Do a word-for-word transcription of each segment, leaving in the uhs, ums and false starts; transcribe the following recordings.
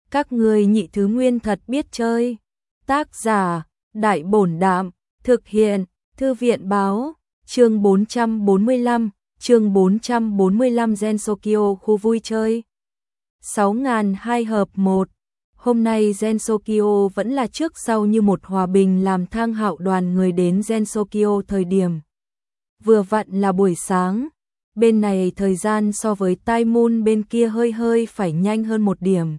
Các ngươi nhị thứ nguyên thật biết chơi. Tác giả, Đại Bổn Đạm, thực hiện, Thư viện Báo, chương bốn trăm bốn mươi lăm, chương bốn trăm bốn mươi lăm Gensokyo khu vui chơi. sáu nghìn hai hợp một. Hôm nay Gensokyo vẫn là trước sau như một hòa bình làm Thang Hạo đoàn người đến Gensokyo thời điểm. Vừa vặn là buổi sáng, bên này thời gian so với Tai Moon bên kia hơi hơi phải nhanh hơn một điểm.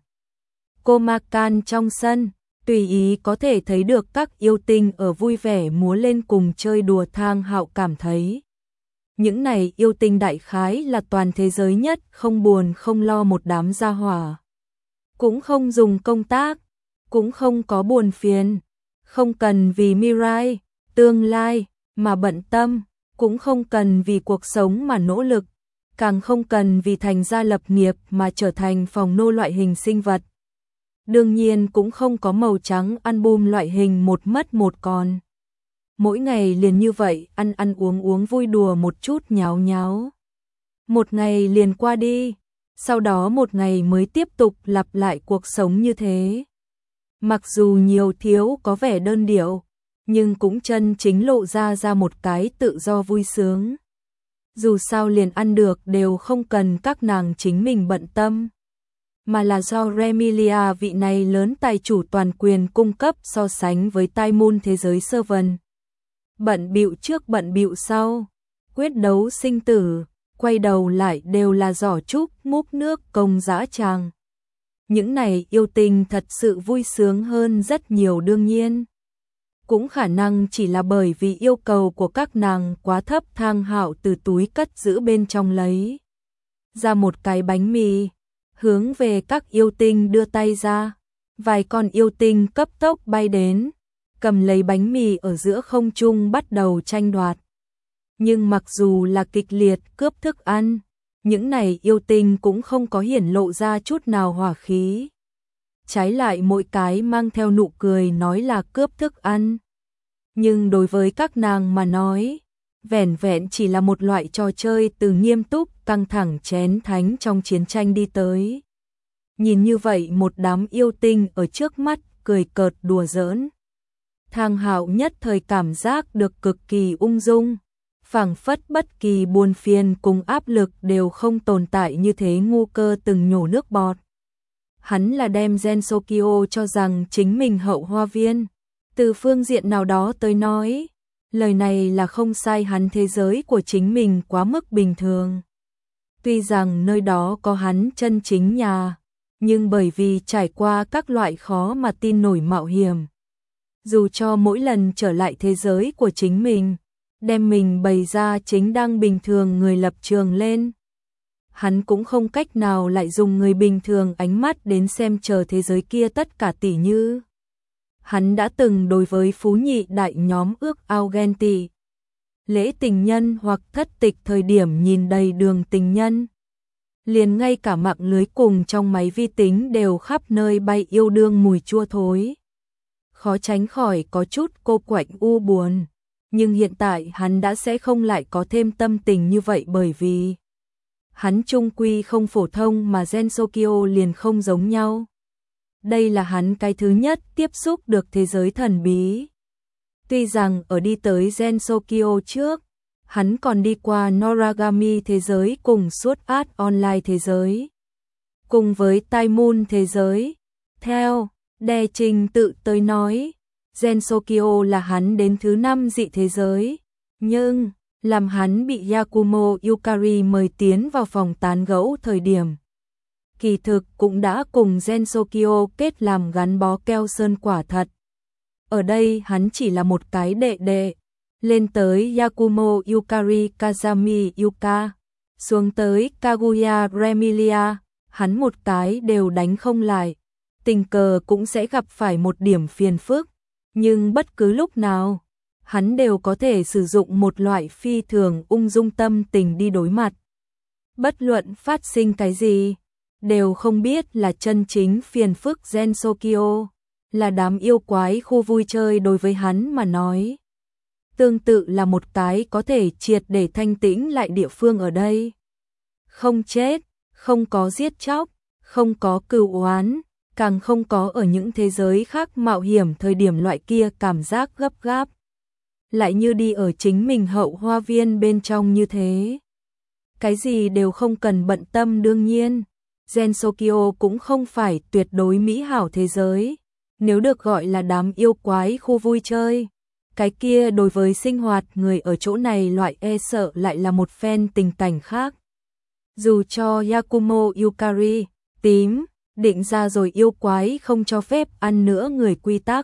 Cô Makan trong sân, tùy ý có thể thấy được các yêu tinh ở vui vẻ múa lên cùng chơi đùa. Thang Hạo cảm thấy những này yêu tinh đại khái là toàn thế giới nhất không buồn không lo một đám gia hỏa. Cũng không dùng công tác, cũng không có buồn phiền, không cần vì Mirai, tương lai mà bận tâm, cũng không cần vì cuộc sống mà nỗ lực, càng không cần vì thành gia lập nghiệp mà trở thành phòng nô loại hình sinh vật. Đương nhiên cũng không có màu trắng album loại hình một mất một còn. Mỗi ngày liền như vậy, ăn ăn uống uống vui đùa một chút nháo nháo. Một ngày liền qua đi, sau đó một ngày mới tiếp tục lặp lại cuộc sống như thế. Mặc dù nhiều thiếu có vẻ đơn điệu, nhưng cũng chân chính lộ ra ra một cái tự do vui sướng. Dù sao liền ăn được đều không cần các nàng chính mình bận tâm, mà là do Remilia vị này lớn tài chủ toàn quyền cung cấp so sánh với Tai Moon thế giới sơ vần. Bận bịu trước bận bịu sau, quyết đấu sinh tử, quay đầu lại đều là giỏ trúc múc nước công dã tràng. Những này yêu tình thật sự vui sướng hơn rất nhiều, đương nhiên cũng khả năng chỉ là bởi vì yêu cầu của các nàng quá thấp. Thang Hạo từ túi cất giữ bên trong lấy ra một cái bánh mì, hướng về các yêu tinh đưa tay ra. Vài con yêu tinh cấp tốc bay đến, cầm lấy bánh mì ở giữa không trung bắt đầu tranh đoạt. Nhưng mặc dù là kịch liệt cướp thức ăn, những này yêu tinh cũng không có hiển lộ ra chút nào hỏa khí. Trái lại mỗi cái mang theo nụ cười nói là cướp thức ăn. Nhưng đối với các nàng mà nói, vẻn vẹn chỉ là một loại trò chơi từ nghiêm túc căng thẳng chén thánh trong chiến tranh đi tới. Nhìn như vậy một đám yêu tinh ở trước mắt cười cợt đùa giỡn, Thang Hạo nhất thời cảm giác được cực kỳ ung dung, phảng phất bất kỳ buồn phiền cùng áp lực đều không tồn tại như thế. Ngu Cơ từng nhổ nước bọt. Hắn là đem Gensokyo cho rằng chính mình hậu hoa viên. Từ phương diện nào đó tới nói, lời này là không sai, hắn thế giới của chính mình quá mức bình thường. Tuy rằng nơi đó có hắn chân chính nhà, nhưng bởi vì trải qua các loại khó mà tin nổi mạo hiểm, dù cho mỗi lần trở lại thế giới của chính mình, đem mình bày ra chính đang bình thường người lập trường lên, hắn cũng không cách nào lại dùng người bình thường ánh mắt đến xem chờ thế giới kia. Tất cả tỉ như hắn đã từng đối với phú nhị đại nhóm ước ao ghen tị, lễ tình nhân hoặc thất tịch thời điểm nhìn đầy đường tình nhân, liền ngay cả mạng lưới cùng trong máy vi tính đều khắp nơi bay yêu đương mùi chua thối, khó tránh khỏi có chút cô quạnh u buồn. Nhưng hiện tại hắn đã sẽ không lại có thêm tâm tình như vậy, bởi vì hắn chung quy không phổ thông mà Gensokyo liền không giống nhau. Đây là hắn cái thứ nhất tiếp xúc được thế giới thần bí. Tuy rằng ở đi tới Gensokyo trước, hắn còn đi qua Noragami thế giới cùng Sword Art Online thế giới, cùng với Tai Moon thế giới. Theo đề trình tự tới nói, Gensokyo là hắn đến thứ năm dị thế giới, nhưng làm hắn bị Yakumo Yukari mời tiến vào phòng tán gẫu thời điểm, kỳ thực cũng đã cùng Gensokyo kết làm gắn bó keo sơn quả thật. Ở đây hắn chỉ là một cái đệ đệ, lên tới Yakumo Yukari Kazami Yuka, xuống tới Kaguya Remilia, hắn một cái đều đánh không lại, tình cờ cũng sẽ gặp phải một điểm phiền phức. Nhưng bất cứ lúc nào, hắn đều có thể sử dụng một loại phi thường ung dung tâm tình đi đối mặt. Bất luận phát sinh cái gì, đều không biết là chân chính phiền phức. Gensokyo là đám yêu quái khu vui chơi đối với hắn mà nói, tương tự là một cái có thể triệt để thanh tĩnh lại địa phương. Ở đây không chết, không có giết chóc, không có cừu oán, càng không có ở những thế giới khác mạo hiểm thời điểm loại kia cảm giác gấp gáp. Lại như đi ở chính mình hậu hoa viên bên trong như thế. Cái gì đều không cần bận tâm đương nhiên. Gensokyo cũng không phải tuyệt đối mỹ hảo thế giới. Nếu được gọi là đám yêu quái khu vui chơi. Cái kia đối với sinh hoạt người ở chỗ này loại e sợ lại là một phen tình cảnh khác. Dù cho Yakumo Yukari, tím, định ra rồi yêu quái không cho phép ăn nữa người quy tắc.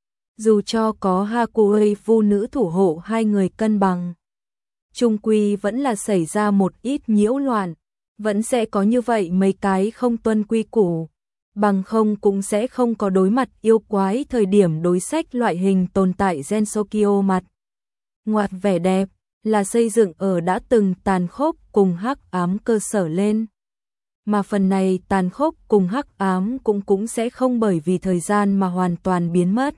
Dù cho có Hakuei vu nữ thủ hộ hai người cân bằng. Trung quy vẫn là xảy ra một ít nhiễu loạn. Vẫn sẽ có như vậy mấy cái không tuân quy củ. Bằng không cũng sẽ không có đối mặt yêu quái thời điểm đối sách loại hình tồn tại Gensokyo mặt. Ngoặt vẻ đẹp là xây dựng ở đã từng tàn khốc cùng hắc ám cơ sở lên. Mà phần này tàn khốc cùng hắc ám cũng cũng sẽ không bởi vì thời gian mà hoàn toàn biến mất.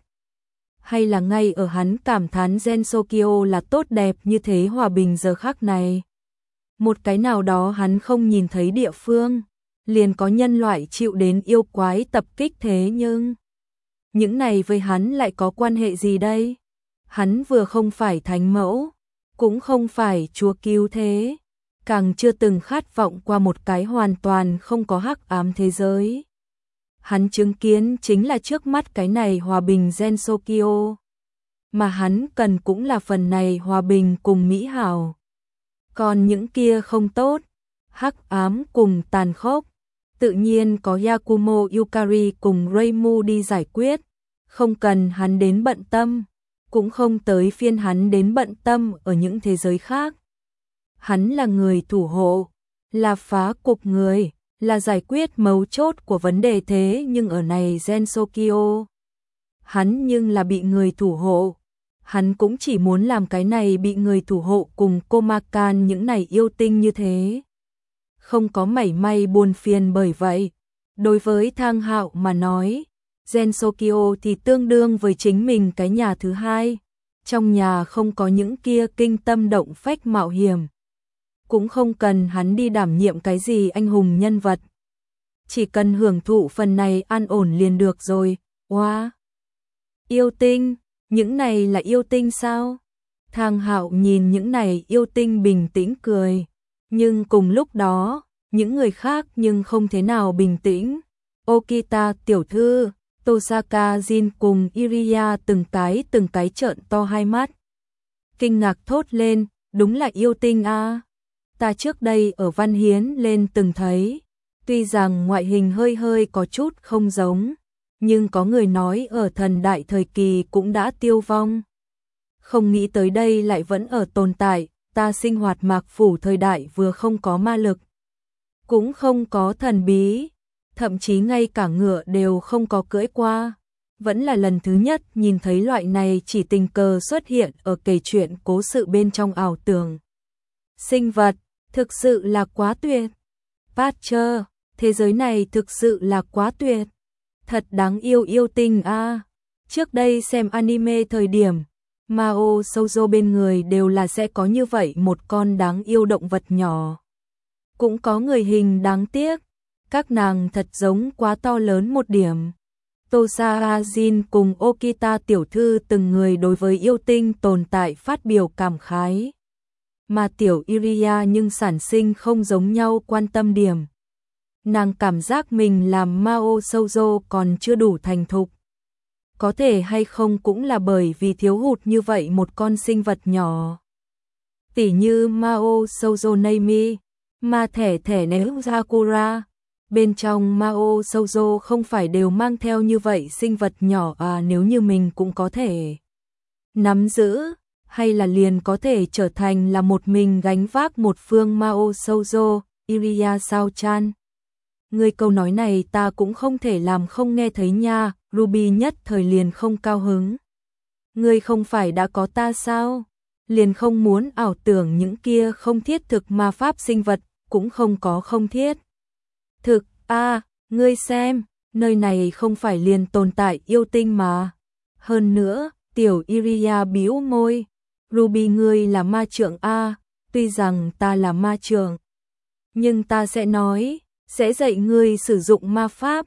Hay là ngay ở hắn cảm thán Gensokyo là tốt đẹp như thế hòa bình giờ khắc này. Một cái nào đó hắn không nhìn thấy địa phương, liền có nhân loại chịu đến yêu quái tập kích thế nhưng... Những này với hắn lại có quan hệ gì đây? Hắn vừa không phải thánh mẫu, cũng không phải chúa cứu thế, càng chưa từng khát vọng qua một cái hoàn toàn không có hắc ám thế giới. Hắn chứng kiến chính là trước mắt cái này hòa bình Gensokyo. Mà hắn cần cũng là phần này hòa bình cùng mỹ hảo. Còn những kia không tốt, hắc ám cùng tàn khốc, tự nhiên có Yakumo Yukari cùng Reimu đi giải quyết, không cần hắn đến bận tâm, cũng không tới phiên hắn đến bận tâm ở những thế giới khác. Hắn là người thủ hộ, là phá cục người, là giải quyết mấu chốt của vấn đề thế nhưng ở này Gensokyo. Hắn nhưng là bị người thủ hộ. Hắn cũng chỉ muốn làm cái này bị người thủ hộ cùng Komakan những này yêu tinh như thế. Không có mảy may buồn phiền bởi vậy. Đối với Thang Hạo mà nói, Gensokyo thì tương đương với chính mình cái nhà thứ hai. Trong nhà không có những kia kinh tâm động phách mạo hiểm. Cũng không cần hắn đi đảm nhiệm cái gì anh hùng nhân vật. Chỉ cần hưởng thụ phần này an ổn liền được rồi. Wow! Yêu tinh! Những này là yêu tinh sao? Thang Hạo nhìn những này yêu tinh bình tĩnh cười. Nhưng cùng lúc đó, những người khác nhưng không thế nào bình tĩnh. Okita tiểu thư, Tosaka Jin cùng Iriya từng cái từng cái trợn to hai mắt. Kinh ngạc thốt lên, đúng là yêu tinh a. À. Ta trước đây ở Văn Hiến lên từng thấy. Tuy rằng ngoại hình hơi hơi có chút không giống. Nhưng có người nói ở thần đại thời kỳ cũng đã tiêu vong. Không nghĩ tới đây lại vẫn ở tồn tại, ta sinh hoạt mạc phủ thời đại vừa không có ma lực. Cũng không có thần bí, thậm chí ngay cả ngựa đều không có cưỡi qua. Vẫn là lần thứ nhất nhìn thấy loại này chỉ tình cờ xuất hiện ở kể chuyện cố sự bên trong ảo tưởng. Sinh vật, thực sự là quá tuyệt. Patcher, thế giới này thực sự là quá tuyệt. Thật đáng yêu yêu tinh a. À. Trước đây xem anime thời điểm, Mao Shoujo bên người đều là sẽ có như vậy một con đáng yêu động vật nhỏ. Cũng có người hình đáng tiếc, các nàng thật giống quá to lớn một điểm. Tosaka Jin cùng Okita tiểu thư từng người đối với yêu tinh tồn tại phát biểu cảm khái. Mà tiểu Iriya nhưng sản sinh không giống nhau quan tâm điểm. Nàng cảm giác mình làm Mao Shoujo còn chưa đủ thành thục. Có thể hay không cũng là bởi vì thiếu hụt như vậy một con sinh vật nhỏ. Tỉ như Mao Shoujo Neimi, mà thẻ thẻ nếu Sakura. Bên trong Mao Shoujo không phải đều mang theo như vậy sinh vật nhỏ à, nếu như mình cũng có thể nắm giữ, hay là liền có thể trở thành là một mình gánh vác một phương Mao Shoujo, Iriya sao-chan. Người câu nói này ta cũng không thể làm không nghe thấy nha, Ruby nhất thời liền không cao hứng. Ngươi không phải đã có ta sao? Liền không muốn ảo tưởng những kia không thiết thực ma pháp sinh vật, cũng không có không thiết. Thực, a, à, ngươi xem, nơi này không phải liền tồn tại yêu tinh mà. Hơn nữa, tiểu Iriya bĩu môi, Ruby ngươi là ma trượng a, à, tuy rằng ta là ma trượng, nhưng ta sẽ nói, sẽ dạy ngươi sử dụng ma pháp,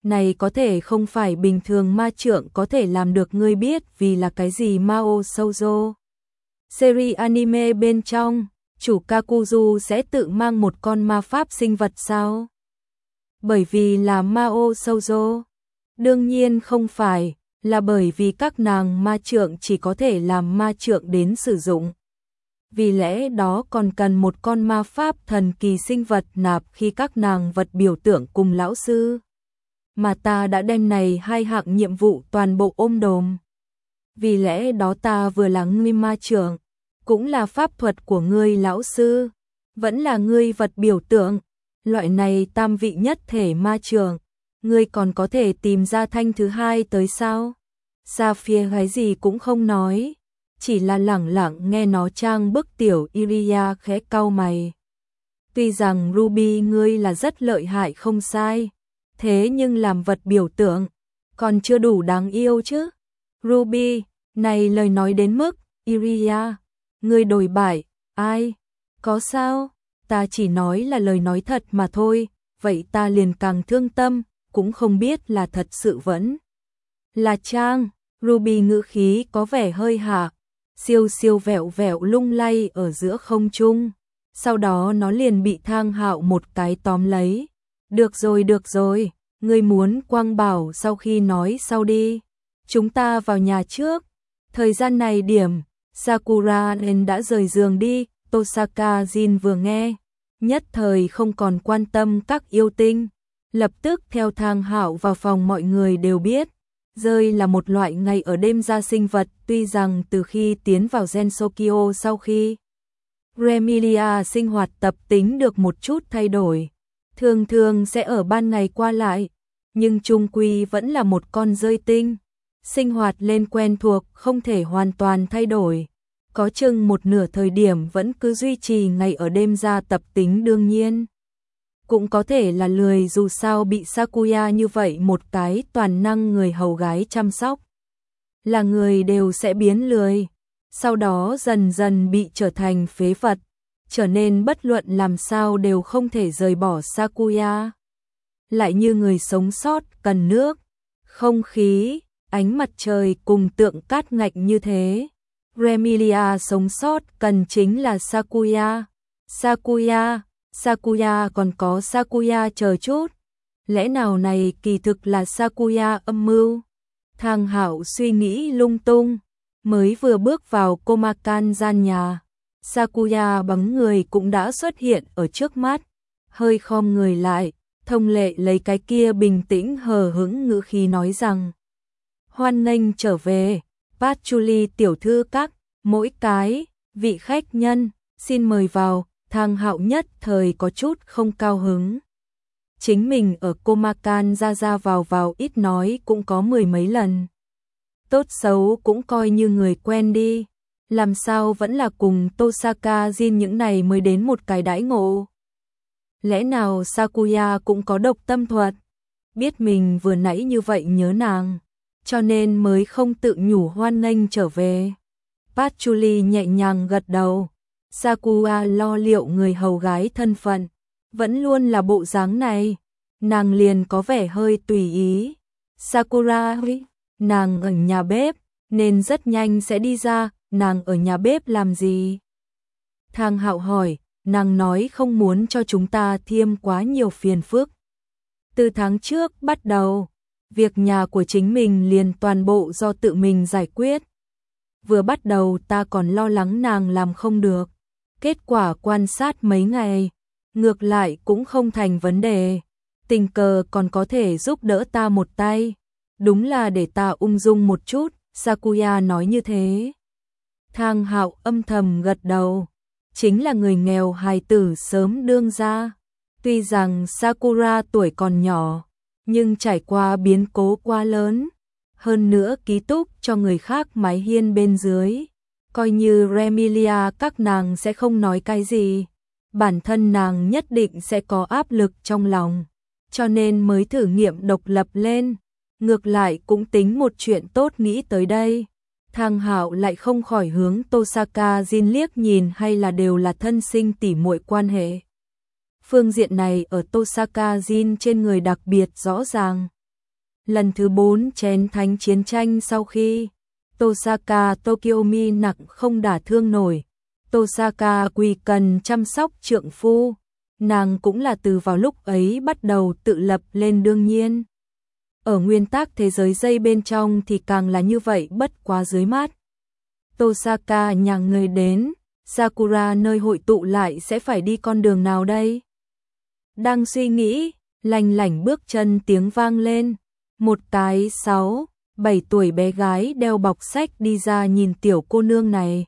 Này có thể không phải bình thường ma trượng có thể làm được, ngươi biết vì là cái gì Mao Shoujo series anime bên trong, chủ Kakuzu sẽ tự mang một con ma pháp sinh vật sao? Bởi vì là Mao Shoujo? Đương nhiên không phải, là bởi vì các nàng ma trượng chỉ có thể làm ma trượng đến sử dụng. Vì lẽ đó còn cần một con ma pháp thần kỳ sinh vật nạp khi các nàng vật biểu tượng cùng lão sư. Mà ta đã đem này hai hạng nhiệm vụ toàn bộ ôm đồm. Vì lẽ đó ta vừa là ngươi ma trượng, cũng là pháp thuật của ngươi lão sư, vẫn là ngươi vật biểu tượng. Loại này tam vị nhất thể ma trượng, ngươi còn có thể tìm ra thanh thứ hai tới sao? Sapphire cái gì cũng không nói, chỉ là lẳng lặng nghe nó trang bức. Tiểu Iria khẽ cau mày. Tuy rằng Ruby ngươi là rất lợi hại không sai, thế nhưng làm vật biểu tượng còn chưa đủ đáng yêu chứ. Ruby, này lời nói đến mức, Iria, ngươi đổi bại, ai? Có sao? Ta chỉ nói là lời nói thật mà thôi, vậy ta liền càng thương tâm, cũng không biết là thật sự vẫn là trang. Ruby ngữ khí có vẻ hơi hạ, siêu siêu vẹo vẹo lung lay ở giữa không trung. Sau đó nó liền bị Thang Hạo một cái tóm lấy. Được rồi được rồi, ngươi muốn quang bảo sau khi nói sau đi. Chúng ta vào nhà trước. Thời gian này điểm, Sakura nên đã rời giường đi. Tosaka Jin vừa nghe, nhất thời không còn quan tâm các yêu tinh. Lập tức theo Thang Hạo vào phòng. Mọi người đều biết, rơi là một loại ngày ở đêm ra sinh vật. Tuy rằng từ khi tiến vào Gensokyo sau khi Remilia sinh hoạt tập tính được một chút thay đổi, thường thường sẽ ở ban ngày qua lại, nhưng chung quy vẫn là một con rơi tinh. Sinh hoạt lên quen thuộc, không thể hoàn toàn thay đổi. Có chừng một nửa thời điểm vẫn cứ duy trì ngày ở đêm ra tập tính. Đương nhiên cũng có thể là lười, dù sao bị Sakuya như vậy một cái toàn năng người hầu gái chăm sóc, là người đều sẽ biến lười, sau đó dần dần bị trở thành phế vật, trở nên bất luận làm sao đều không thể rời bỏ Sakuya. Lại như người sống sót cần nước, không khí, ánh mặt trời cùng tượng cát ngạch như thế. Remilia sống sót cần chính là Sakuya. Sakuya, Sakuya còn có Sakuya chờ chút. Lẽ nào này kỳ thực là Sakuya âm mưu? Thang Hạo suy nghĩ lung tung, mới vừa bước vào Komakan gian nhà, Sakuya bóng người cũng đã xuất hiện ở trước mắt, hơi khom người lại, thông lệ lấy cái kia bình tĩnh hờ hững ngữ khí nói rằng: hoan nghênh trở về, Patchouli tiểu thư các, mỗi cái, vị khách nhân, xin mời vào. Thang Hạo nhất thời có chút không cao hứng. Chính mình ở Komakan ra ra vào vào ít nói cũng có mười mấy lần. Tốt xấu cũng coi như người quen đi. Làm sao vẫn là cùng Tosaka Jin những này mới đến một cái đãi ngộ. Lẽ nào Sakuya cũng có độc tâm thuật? Biết mình vừa nãy như vậy nhớ nàng, cho nên mới không tự nhủ hoan nghênh trở về. Patchouli nhẹ nhàng gật đầu. Sakura lo liệu người hầu gái thân phận, vẫn luôn là bộ dáng này, nàng liền có vẻ hơi tùy ý. Sakura, nàng ở nhà bếp, nên rất nhanh sẽ đi ra. Nàng ở nhà bếp làm gì? Thang Hạo hỏi. Nàng nói không muốn cho chúng ta thêm quá nhiều phiền phức. Từ tháng trước bắt đầu, việc nhà của chính mình liền toàn bộ do tự mình giải quyết. Vừa bắt đầu ta còn lo lắng nàng làm không được, kết quả quan sát mấy ngày, ngược lại cũng không thành vấn đề, tình cờ còn có thể giúp đỡ ta một tay, đúng là để ta ung dung một chút. Sakuya nói như thế. Thang Hạo âm thầm gật đầu, chính là người nghèo hài tử sớm đương ra. Tuy rằng Sakura tuổi còn nhỏ, nhưng trải qua biến cố quá lớn, hơn nữa ký túc cho người khác mái hiên bên dưới, coi như Remilia các nàng sẽ không nói cái gì, bản thân nàng nhất định sẽ có áp lực trong lòng, cho nên mới thử nghiệm độc lập lên, ngược lại cũng tính một chuyện tốt. Nghĩ tới đây, Thang Hạo lại không khỏi hướng Tosaka Jin liếc nhìn, hay là đều là thân sinh tỉ muội quan hệ. Phương diện này ở Tosaka Jin trên người đặc biệt rõ ràng. Lần thứ bốn chén thánh chiến tranh sau khi Tosaka Tokiomi nặng không đả thương nổi, Tosaka Quy cần chăm sóc trượng phu, nàng cũng là từ vào lúc ấy bắt đầu tự lập lên đương nhiên. Ở nguyên tắc thế giới dây bên trong thì càng là như vậy bất quá dưới mắt. Tosaka nhà người đến, Sakura nơi hội tụ lại sẽ phải đi con đường nào đây? Đang suy nghĩ, lành lảnh bước chân tiếng vang lên, một cái sáu, bảy tuổi bé gái đeo bọc sách đi ra nhìn tiểu cô nương này.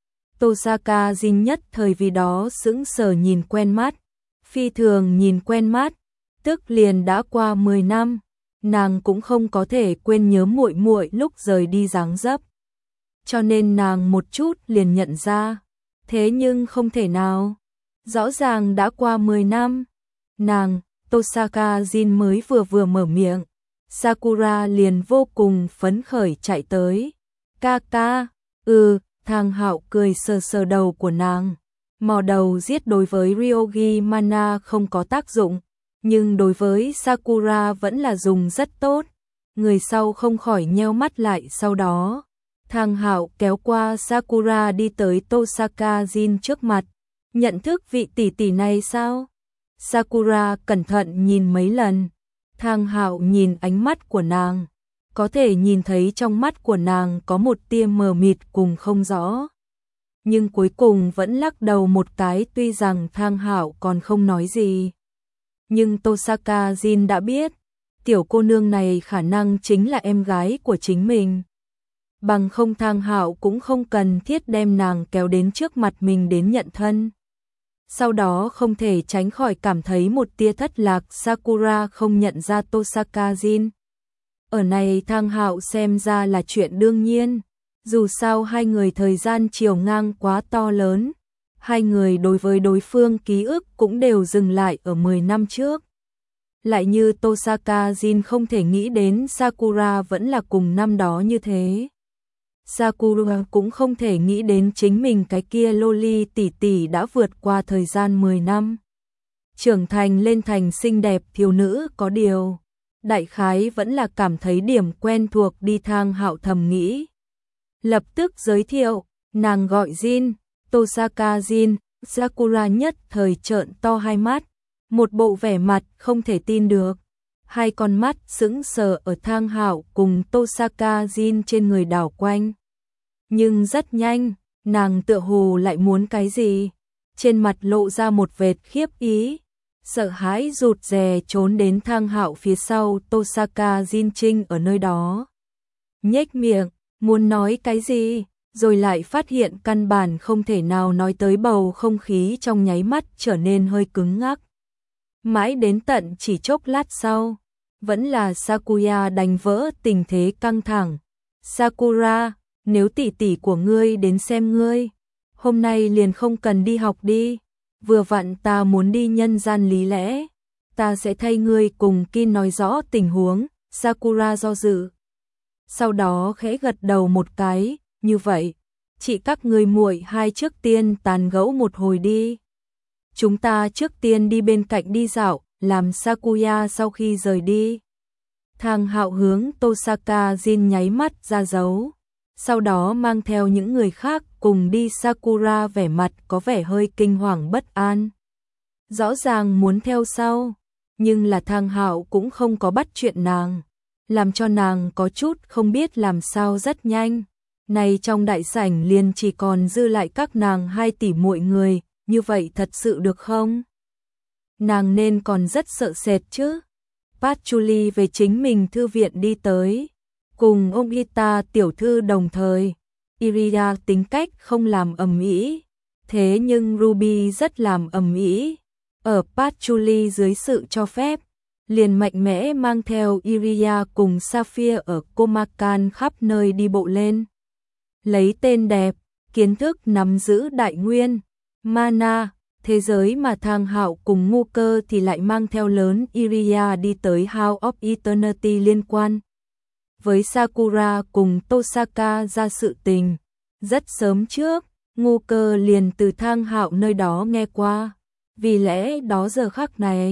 Tosaka Jin nhất thời vì đó sững sờ nhìn quen mắt, phi thường nhìn quen mắt, tức liền đã qua mười năm, nàng cũng không có thể quên nhớ muội muội lúc rời đi dáng dấp. Cho nên nàng một chút liền nhận ra, thế nhưng không thể nào, rõ ràng đã qua mười năm. Nàng, Tosaka Jin mới vừa vừa mở miệng, Sakura liền vô cùng phấn khởi chạy tới. Ca ca, ừ, Thang Hạo cười sờ sờ đầu của nàng. Mò đầu giết đối với Ryogi Mana không có tác dụng, nhưng đối với Sakura vẫn là dùng rất tốt. Người sau không khỏi nheo mắt lại sau đó. Thang Hạo kéo qua Sakura đi tới Tosaka Jin trước mặt. Nhận thức vị tỷ tỷ này sao? Sakura cẩn thận nhìn mấy lần. Thang Hạo nhìn ánh mắt của nàng, có thể nhìn thấy trong mắt của nàng có một tia mờ mịt cùng không rõ. Nhưng cuối cùng vẫn lắc đầu một cái, tuy rằng Thang Hạo còn không nói gì. Nhưng Tosaka Jin đã biết, tiểu cô nương này khả năng chính là em gái của chính mình. Bằng không Thang Hạo cũng không cần thiết đem nàng kéo đến trước mặt mình đến nhận thân. Sau đó không thể tránh khỏi cảm thấy một tia thất lạc, Sakura không nhận ra Tosaka Jin. Ở này Thang Hạo xem ra là chuyện đương nhiên, dù sao hai người thời gian chiều ngang quá to lớn, hai người đối với đối phương ký ức cũng đều dừng lại ở mười năm trước. Lại như Tosaka Jin không thể nghĩ đến Sakura vẫn là cùng năm đó như thế. Sakura cũng không thể nghĩ đến chính mình cái kia loli tỷ tỷ đã vượt qua thời gian mười năm. Trưởng thành lên thành xinh đẹp thiếu nữ, có điều đại khái vẫn là cảm thấy điểm quen thuộc đi. Thang Hạo thầm nghĩ. Lập tức giới thiệu, nàng gọi Jin, Tosaka Jin. Sakura nhất thời trợn to hai mắt, một bộ vẻ mặt không thể tin được. Hai con mắt sững sờ ở Thang Hạo cùng Tosaka Jin trên người đảo quanh. Nhưng rất nhanh, nàng tựa hồ lại muốn cái gì. Trên mặt lộ ra một vệt khiếp ý, sợ hãi rụt rè trốn đến Thang Hạo phía sau. Tosaka Jin Trinh ở nơi đó, nhếch miệng, muốn nói cái gì, rồi lại phát hiện căn bản không thể nào nói tới, bầu không khí trong nháy mắt trở nên hơi cứng ngắc. Mãi đến tận chỉ chốc lát sau, vẫn là Sakura đánh vỡ tình thế căng thẳng. Sakura, nếu tỷ tỷ của ngươi đến xem ngươi, hôm nay liền không cần đi học đi, vừa vặn ta muốn đi nhân gian lý lẽ, ta sẽ thay ngươi cùng Kin nói rõ tình huống. Sakura do dự, sau đó khẽ gật đầu một cái, như vậy, chị các ngươi muội hai trước tiên tàn gẫu một hồi đi. Chúng ta trước tiên đi bên cạnh đi dạo, làm Sakura sau khi rời đi. Thang Hạo hướng Tosaka Jin nháy mắt ra dấu, sau đó mang theo những người khác cùng đi. Sakura vẻ mặt có vẻ hơi kinh hoàng bất an, rõ ràng muốn theo sau, nhưng là Thang Hạo cũng không có bắt chuyện nàng, làm cho nàng có chút không biết làm sao. Rất nhanh, này trong đại sảnh liền chỉ còn dư lại các nàng hai tỷ muội người, như vậy thật sự được không? Nàng nên còn rất sợ sệt chứ. Patchouli về chính mình thư viện đi tới, cùng ông Ita tiểu thư đồng thời. Iria tính cách không làm ầm ĩ, thế nhưng Ruby rất làm ầm ĩ. Ở Patchouli dưới sự cho phép, liền mạnh mẽ mang theo Iria cùng Sapphire ở Komakan khắp nơi đi bộ lên. Lấy tên đẹp, kiến thức nắm giữ đại nguyên, mana, thế giới mà Thang Hạo cùng Ngu Cơ thì lại mang theo lớn Iria đi tới House of Eternity. Liên quan với Sakura cùng Tosaka ra sự tình, rất sớm trước, Ngu Cơ liền từ Thang Hạo nơi đó nghe qua, vì lẽ đó giờ khắc này,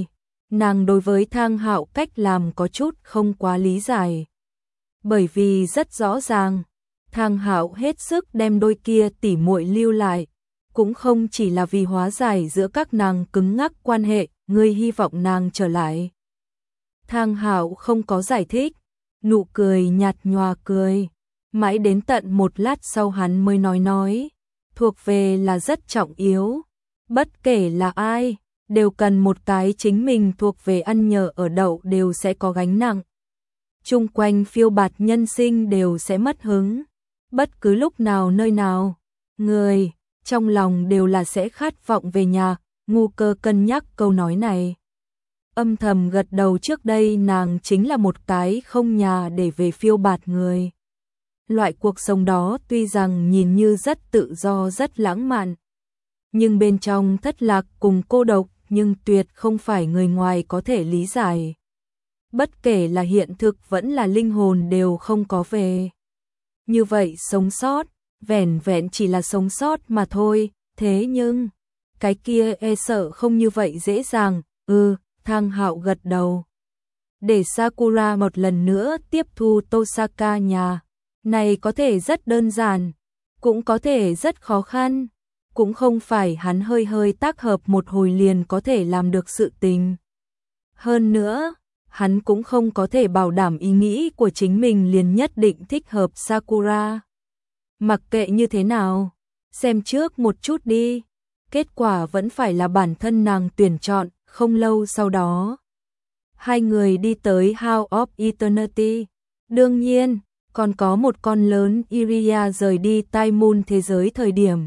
nàng đối với Thang Hạo cách làm có chút không quá lý giải. Bởi vì rất rõ ràng, Thang Hạo hết sức đem đôi kia tỉ muội lưu lại, cũng không chỉ là vì hóa giải giữa các nàng cứng ngắc quan hệ, ngươi hy vọng nàng trở lại. Thang Hạo không có giải thích, nụ cười nhạt nhòa cười, mãi đến tận một lát sau hắn mới nói nói, thuộc về là rất trọng yếu, bất kể là ai, đều cần một cái chính mình thuộc về ăn nhờ ở đậu đều sẽ có gánh nặng. Chung quanh phiêu bạt nhân sinh đều sẽ mất hứng, bất cứ lúc nào nơi nào, người trong lòng đều là sẽ khát vọng về nhà. Ngu Cơ cân nhắc câu nói này, âm thầm gật đầu, trước đây nàng chính là một cái không nhà để về phiêu bạt người. Loại cuộc sống đó tuy rằng nhìn như rất tự do rất lãng mạn, nhưng bên trong thất lạc cùng cô độc, nhưng tuyệt không phải người ngoài có thể lý giải. Bất kể là hiện thực vẫn là linh hồn đều không có về. Như vậy sống sót, vẻn vẹn chỉ là sống sót mà thôi, thế nhưng cái kia e sợ không như vậy dễ dàng. Ừ, Thang Hạo gật đầu. Để Sakura một lần nữa tiếp thu Tosaka nhà, này có thể rất đơn giản, cũng có thể rất khó khăn, cũng không phải hắn hơi hơi tác hợp một hồi liền có thể làm được sự tình. Hơn nữa, hắn cũng không có thể bảo đảm ý nghĩ của chính mình liền nhất định thích hợp Sakura. Mặc kệ như thế nào, xem trước một chút đi, kết quả vẫn phải là bản thân nàng tuyển chọn. Không lâu sau đó, hai người đi tới House of Eternity. Đương nhiên, còn có một con lớn Iria rời đi Tai Moon thế giới thời điểm.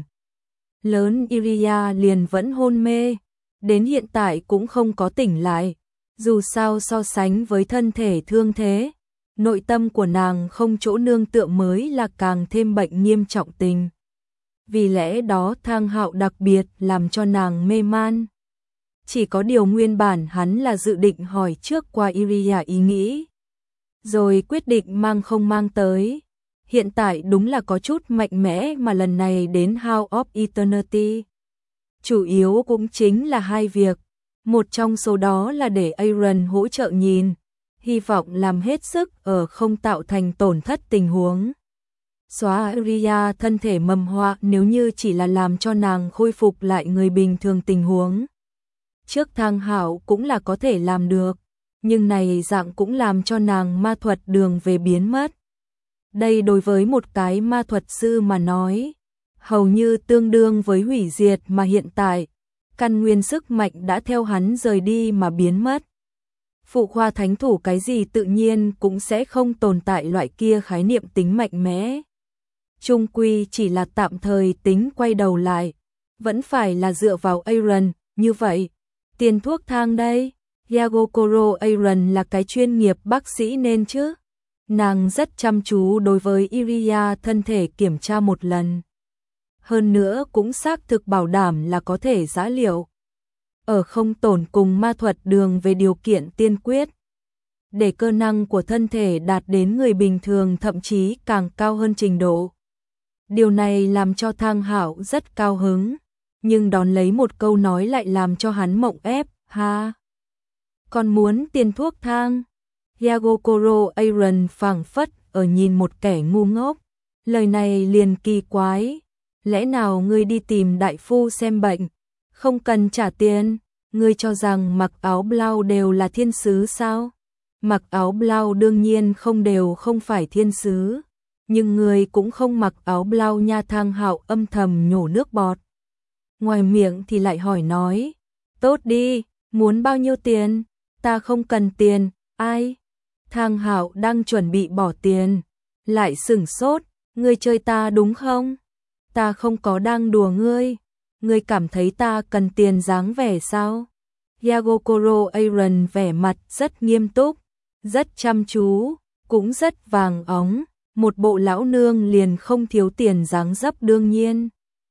Lớn Iria liền vẫn hôn mê, đến hiện tại cũng không có tỉnh lại. Dù sao so sánh với thân thể thương thế, nội tâm của nàng không chỗ nương tựa mới là càng thêm bệnh nghiêm trọng tình. Vì lẽ đó Thang Hạo đặc biệt làm cho nàng mê man. Chỉ có điều nguyên bản hắn là dự định hỏi trước qua Iria ý nghĩ, rồi quyết định mang không mang tới. Hiện tại đúng là có chút mạnh mẽ mà lần này đến House of Eternity. Chủ yếu cũng chính là hai việc. Một trong số đó là để Aaron hỗ trợ nhìn, hy vọng làm hết sức ở không tạo thành tổn thất tình huống. Xóa Iria thân thể mầm họa nếu như chỉ là làm cho nàng khôi phục lại người bình thường tình huống. Trước Thang Hạo cũng là có thể làm được, nhưng này dạng cũng làm cho nàng ma thuật đường về biến mất. Đây đối với một cái ma thuật sư mà nói, hầu như tương đương với hủy diệt mà hiện tại, căn nguyên sức mạnh đã theo hắn rời đi mà biến mất. Phụ khoa thánh thủ cái gì tự nhiên cũng sẽ không tồn tại loại kia khái niệm tính mạnh mẽ. Chung quy chỉ là tạm thời tính quay đầu lại, vẫn phải là dựa vào Aaron, như vậy. Tiền thuốc thang đây, Yagokoro Aaron là cái chuyên nghiệp bác sĩ nên chứ. Nàng rất chăm chú đối với Iria thân thể kiểm tra một lần. Hơn nữa cũng xác thực bảo đảm là có thể giã liệu. Ở không tổn cùng ma thuật đường về điều kiện tiên quyết. Để cơ năng của thân thể đạt đến người bình thường thậm chí càng cao hơn trình độ. Điều này làm cho Thang Hạo rất cao hứng. Nhưng đón lấy một câu nói lại làm cho hắn mộng ép, ha. Còn muốn tiền thuốc thang? Yagokoro Aaron phảng phất ở nhìn một kẻ ngu ngốc. Lời này liền kỳ quái. Lẽ nào ngươi đi tìm đại phu xem bệnh, không cần trả tiền? Ngươi cho rằng mặc áo blau đều là thiên sứ sao? Mặc áo blau đương nhiên không đều không phải thiên sứ. Nhưng ngươi cũng không mặc áo blau nha. Thang Hạo âm thầm nhổ nước bọt. Ngoài miệng thì lại hỏi nói, tốt đi, muốn bao nhiêu tiền? Ta không cần tiền, ai? Thang Hạo đang chuẩn bị bỏ tiền, lại sửng sốt, ngươi chơi ta đúng không? Ta không có đang đùa ngươi, ngươi cảm thấy ta cần tiền dáng vẻ sao? Yagokoro Aaron vẻ mặt rất nghiêm túc, rất chăm chú, cũng rất vàng óng, một bộ lão nương liền không thiếu tiền dáng dấp đương nhiên.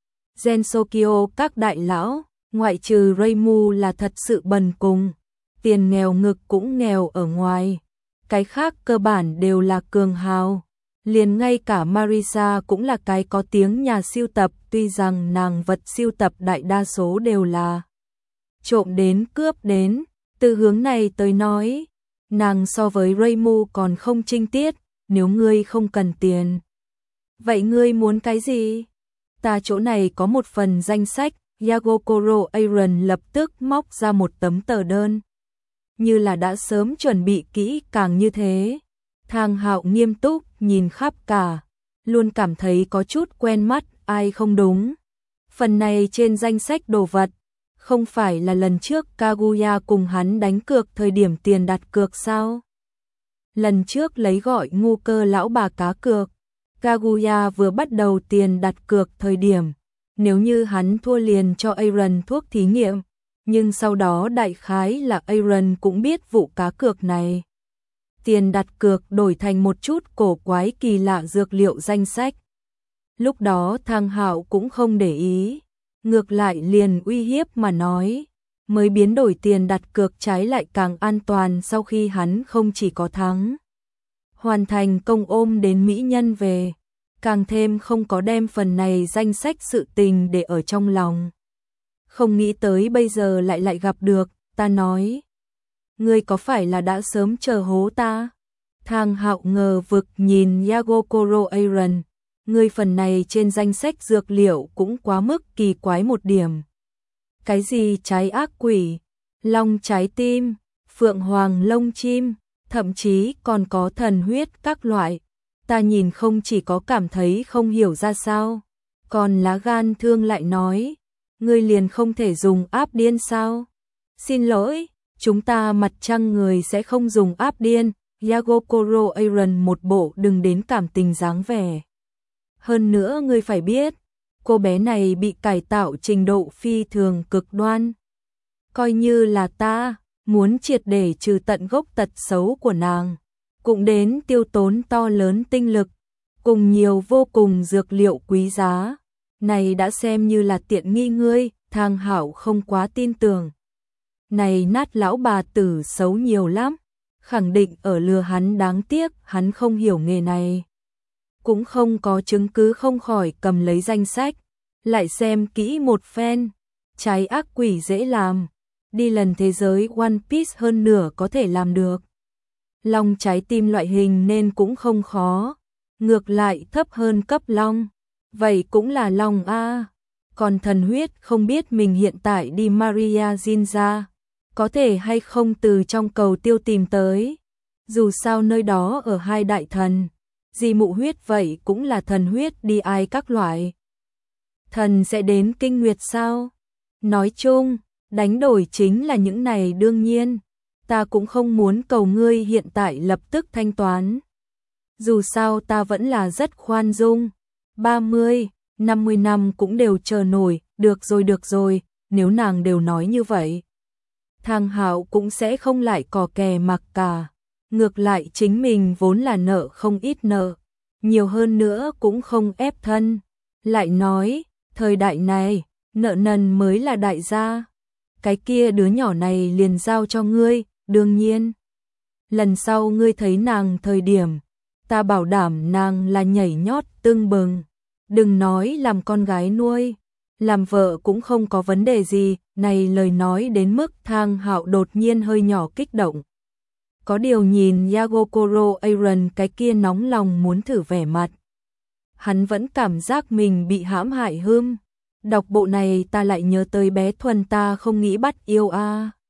Gensokyo các đại lão, ngoại trừ Reimu là thật sự bần cùng, tiền nghèo ngực cũng nghèo ở ngoài, cái khác cơ bản đều là cường hào, liền ngay cả Marisa cũng là cái có tiếng nhà siêu tập, tuy rằng nàng vật siêu tập đại đa số đều là trộm đến cướp đến, Từ hướng này tới nói, nàng so với Reimu còn không trinh tiết, nếu ngươi không cần tiền. Vậy ngươi muốn cái gì? Ta chỗ này có một phần danh sách. Yagokoro Aaron lập tức móc ra một tấm tờ đơn. Như là đã sớm chuẩn bị kỹ càng như thế. Thang Hạo nghiêm túc nhìn khắp cả, luôn cảm thấy có chút quen mắt, ai không đúng. Phần này trên danh sách đồ vật, không phải là lần trước Kaguya cùng hắn đánh cược thời điểm tiền đặt cược sao? Lần trước lấy gọi ngu cơ lão bà cá cược, Kaguya vừa bắt đầu tiền đặt cược thời điểm, nếu như hắn thua liền cho Aaron thuốc thí nghiệm, nhưng sau đó đại khái là Aaron cũng biết vụ cá cược này. Tiền đặt cược đổi thành một chút cổ quái kỳ lạ dược liệu danh sách. Lúc đó Thang Hạo cũng không để ý, ngược lại liền uy hiếp mà nói, mới biến đổi tiền đặt cược trái lại càng an toàn sau khi hắn không chỉ có thắng. Hoàn thành công ôm đến mỹ nhân về, càng thêm không có đem phần này danh sách sự tình để ở trong lòng. Không nghĩ tới bây giờ lại lại gặp được, ta nói. Ngươi có phải là đã sớm chờ hố ta? Thang Hạo ngờ vực nhìn Yagokoro Aaron, ngươi phần này trên danh sách dược liệu cũng quá mức kỳ quái một điểm. Cái gì trái ác quỷ, long trái tim, phượng hoàng lông chim, thậm chí còn có thần huyết các loại. Ta nhìn không chỉ có cảm thấy không hiểu ra sao, còn lá gan thương lại nói, ngươi liền không thể dùng áp điên sao? Xin lỗi, chúng ta mặt trăng người sẽ không dùng áp điên. Yagokoro Aaron một bộ đừng đến cảm tình dáng vẻ. Hơn nữa ngươi phải biết, cô bé này bị cải tạo trình độ phi thường cực đoan. Coi như là ta, muốn triệt để trừ tận gốc tật xấu của nàng, cũng đến tiêu tốn to lớn tinh lực, cùng nhiều vô cùng dược liệu quý giá. Này đã xem như là tiện nghi ngươi, Thang Hạo không quá tin tưởng. Này nát lão bà tử xấu nhiều lắm, khẳng định ở lừa hắn, đáng tiếc hắn không hiểu nghề này. Cũng không có chứng cứ, không khỏi cầm lấy danh sách, lại xem kỹ một phen. Trái ác quỷ dễ làm, đi lần thế giới One Piece hơn nửa có thể làm được. Long trái tim loại hình nên cũng không khó, ngược lại thấp hơn cấp long, vậy cũng là long a. Còn thần huyết không biết mình hiện tại đi Maria Jinja, có thể hay không từ trong cầu tiêu tìm tới. Dù sao nơi đó ở hai đại thần, gì mụ huyết vậy cũng là thần huyết đi ai các loại. Thần sẽ đến kinh nguyệt sao? Nói chung, đánh đổi chính là những này đương nhiên. Ta cũng không muốn cầu ngươi hiện tại lập tức thanh toán. Dù sao ta vẫn là rất khoan dung. ba mươi, năm mươi năm cũng đều chờ nổi, được rồi được rồi, nếu nàng đều nói như vậy. Thang Hạo cũng sẽ không lại cò kè mặc cả. Ngược lại chính mình vốn là nợ không ít nợ, nhiều hơn nữa cũng không ép thân. Lại nói, thời đại này, nợ nần mới là đại gia. Cái kia đứa nhỏ này liền giao cho ngươi, đương nhiên. Lần sau ngươi thấy nàng thời điểm, ta bảo đảm nàng là nhảy nhót tưng bừng. Đừng nói làm con gái nuôi, làm vợ cũng không có vấn đề gì. Này lời nói đến mức Thang Hạo đột nhiên hơi nhỏ kích động. Có điều nhìn Yagokoro Aaron cái kia nóng lòng muốn thử vẻ mặt, hắn vẫn cảm giác mình bị hãm hại hưm. Đọc bộ này ta lại nhớ tới bé Thuần ta không nghĩ bắt yêu a.